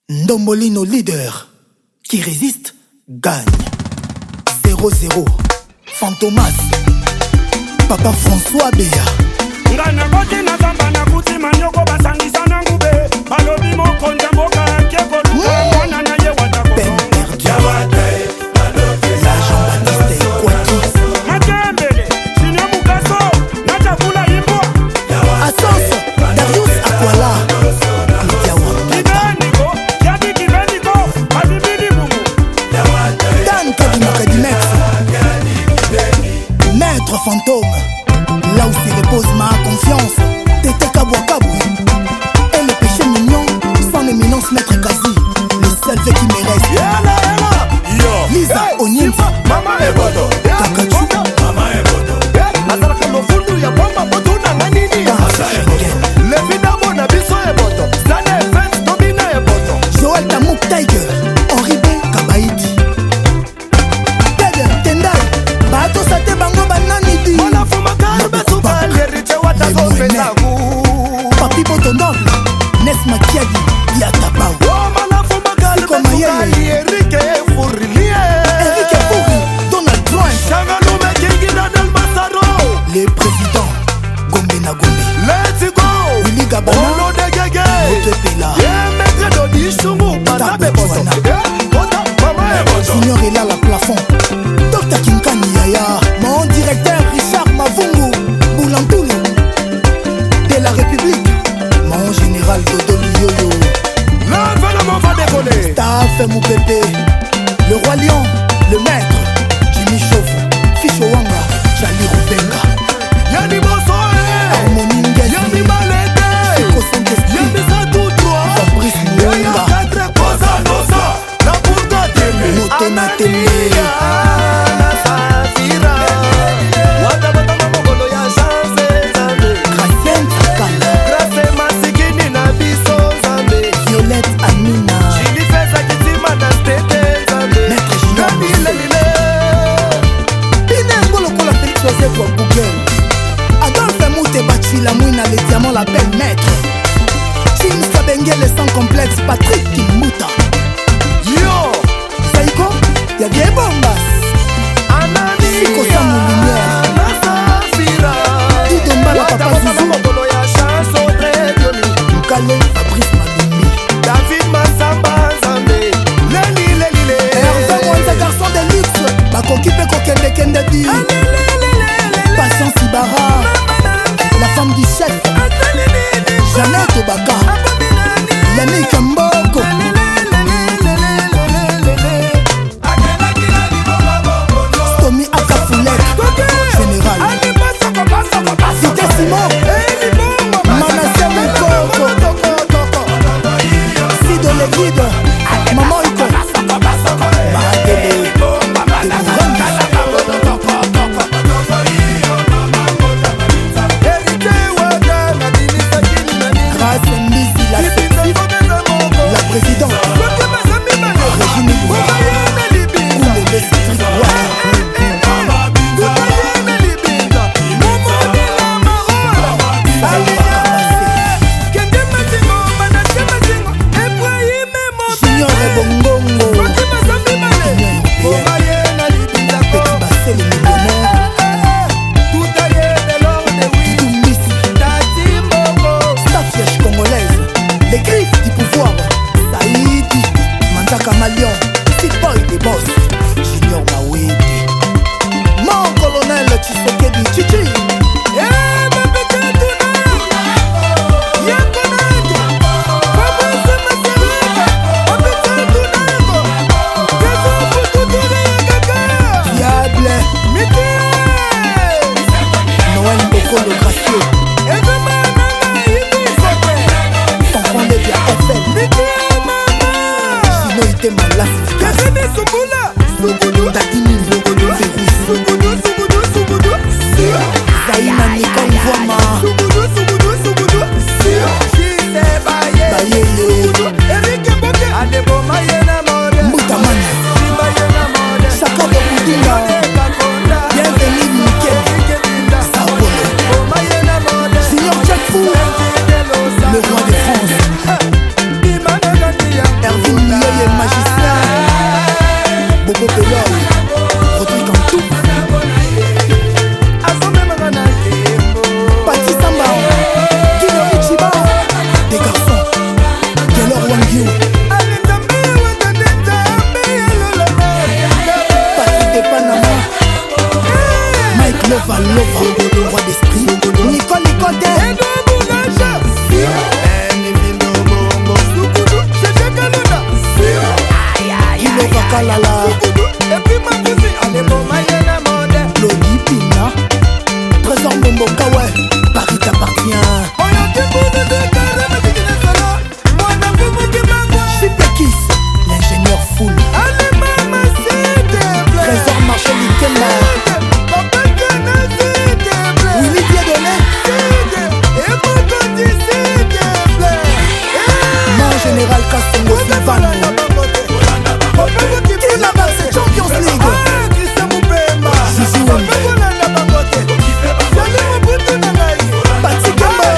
Ndombolino leader qui résiste gagne. 0-0 Fantomas Papa François Béa Ngana koti na zamba na kuti manyoko basangisa na ngube balobi mokonja mboka keko luka mwana na ye watako la Jean-Baptiste Kwaki Matembele Sinyo Mukaso na chakula imbo Assos Darius Akwala Kibeniko Yadi Kibeniko Adibidi Bumu Dan Kadimex Maître Fantôme là où s'y repose ma confiance Tété Kabouakaboui et le péché mignon sans éminence Maître Kazi le seul fait qui me reste Lisa Onyinza Mama Ebodo Kakachu Mama Ebodo Azalaka no fundu ya bomba bodu na nganini Levi na mona biso Ebodo Zane events domina Ebodo Joël Tamouk Tiger Henri B Kabaïti Tede Tendai Bato Sate Bango Bananidi Mona fuma karbe suka Leriche wata zofeza Papi Botonoble Nes Makiadi Yatabau Oh mana fuma karbe suka Erike Furilie Eric Fouri Donald Trump Changalume Kingina del Masaro Les présidents Gombe na Gombe Let's go Willy Gabana Olo de Gege Otepela Maître Dodi Shungu Basabe Boto Bota Mama Ebodo Junior est là la plafond Dr Kinkani Yaya Mon directeur Richard Mavungu Boulantoulou de la République Mon général Dodo Yoyo L'événement va décoller Staff Moupépé Le Roi Lion Le Maître Jimmy Chauve Ficho Wanga Jali Rubenga Yanni Bossoe Harmonie Ngesi Yanni Malete Siko Saint-Esprit Yanni Sadoutroa Fabrice Yanni Mouanga Akadre Kosa Nosa La Bourga Deme Moto na Tele Na Safira Wata Bata Mamogolo ya Chance Zambe Gracien Takala Grace Masikini na Biso Zambe Violette Amina Chili Fesa Kitima na Stete Zambe Maître Junior Nani Lelile Pine Ngolo Kola Félix Joseph wa Google Adolphe Moute Bachila Mouina le diamant l'appelle maître James Kabengele sans complexe Patrick Kimbuta Yo Saiko Yavie Bombas Anani Siko Samu Lumière Na Safira Didombala Papa Zizou Mamogolo ya Chance Audrey Dioni Mkale Fabrice Malumi David Massamba Zambe Lelile Hervé Mwanza garçon de luxe Bakoki pe kokende kende di Patience Ibarra La femme du chef Jeannette Obaka Yannick Mboko Tommy Akafulek Général Cité Simon Manassé Mokoko Sido le guide Maman Iko Badele Grâce Mbizi la sexy La présidente Régine Koulé le street Junior et Bongongo Petit Bassé le millionnaire Staff Fièche congolaise Les griffes du pouvoir Saïdi Mandaka Malion Sick Boy des boss Junior Mawedi Mon colonel Tshisekedi Chichi Diable Noël Mboko le gracieux Confondé via FM Sinon il était malade Tatini Zaina Nicole Voima Bayeye Moutamani Saka Bokudinga Bienvenue Mikel Sapolo Junior Jack Fou Le roi de France Hervé You Patrick de Panama Mike Lova Lova Roi d'esprit Nicole Nicoté Ilova Kalala Lodi Pina Trésor Momboka ouais Paris t'appartient Chipekis l'ingénieur full Trésor Marché Likema Willy Dieudonné Mon général Kassongo Sylvano Qui là-bas c'est Champions League Zizi Wembe Pati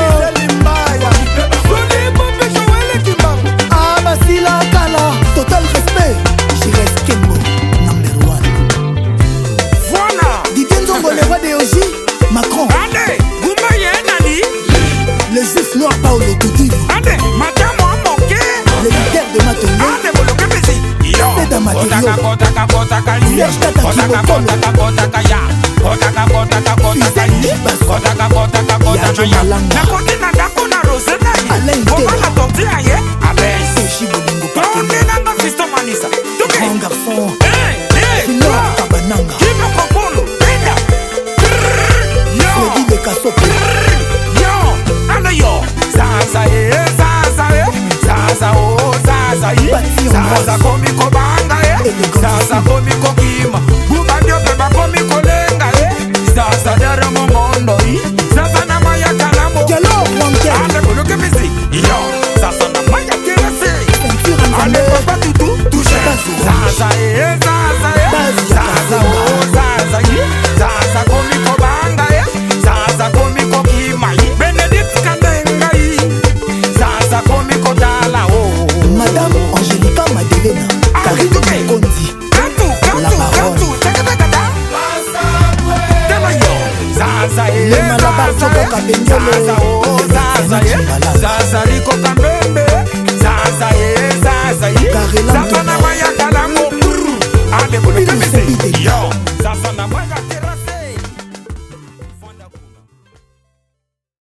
Kembo Ah Basila Kala Total respect Jires Kembo Number 1 Voilà. Didier Nzongo le roi des Oji Macron Ande, Goumaye Nani. Le juif noir Paolo Toutib Ande, Madame Moké. Le leader de Matongo Ande, Boloke Messi. Yo. C'est dans ma Kotaka, télé. kotaka, kotaka, Serge Tata kotaka, Kibokolo. kotaka, kotaka, ya. Kotaka, kotaka, kotaka, Fusée ya. Basso. Kotaka, kotaka, kotaka, Yajo ya. Malanga. Nakoti na ndako na Rosena ye. Alain Koma Taylor. na torti ya ye. Abes. Sochi Bolingo Tonde partenaire na nga Fiston Manisa. Toke. Grand garçon Eh, Philor Kabananga Kimo Kopolo. Penda. Yo. Freddy de Kassopo Yo, ande yo. Zaza ye, zaza ye. Zaza oh, zaza ye. Bati Zaza Hongroise. komi kobanga ye. Élégance. Zaza komi kokima. Bumba nyope bakomi kolenga ye. Zaza dere mongondo ye. Zaza na maya kalamo. Diallo Wankel Ande boloke misi. Yo, zaza na maya kirase. Ceinture Ande Anzambe papa tutu touche. Bazo. Zaza ye, zaza ye. Bazo. Zaza oh, zaza ye. Zaza komi kobanga ye. Zaza komi kokima ye. Benedict Kandenga ye. Zaza komi kodala oh. Madame Angelica Madelena Karine Mokondi Kantu, La kantu, parole. kantu. Takatakata. Tema yo. Zaza ye. Le Malabar Zaza Joko ye. Kabengele. Zaza oh, Le zaza ye. Timbalala. Zaza liko kambembe. Zaza ye, zaza ye. Karela Zaza na Mbuna. maya kalamo. Ande boloke Pili misi. Sepide. Yo. Zaza na maya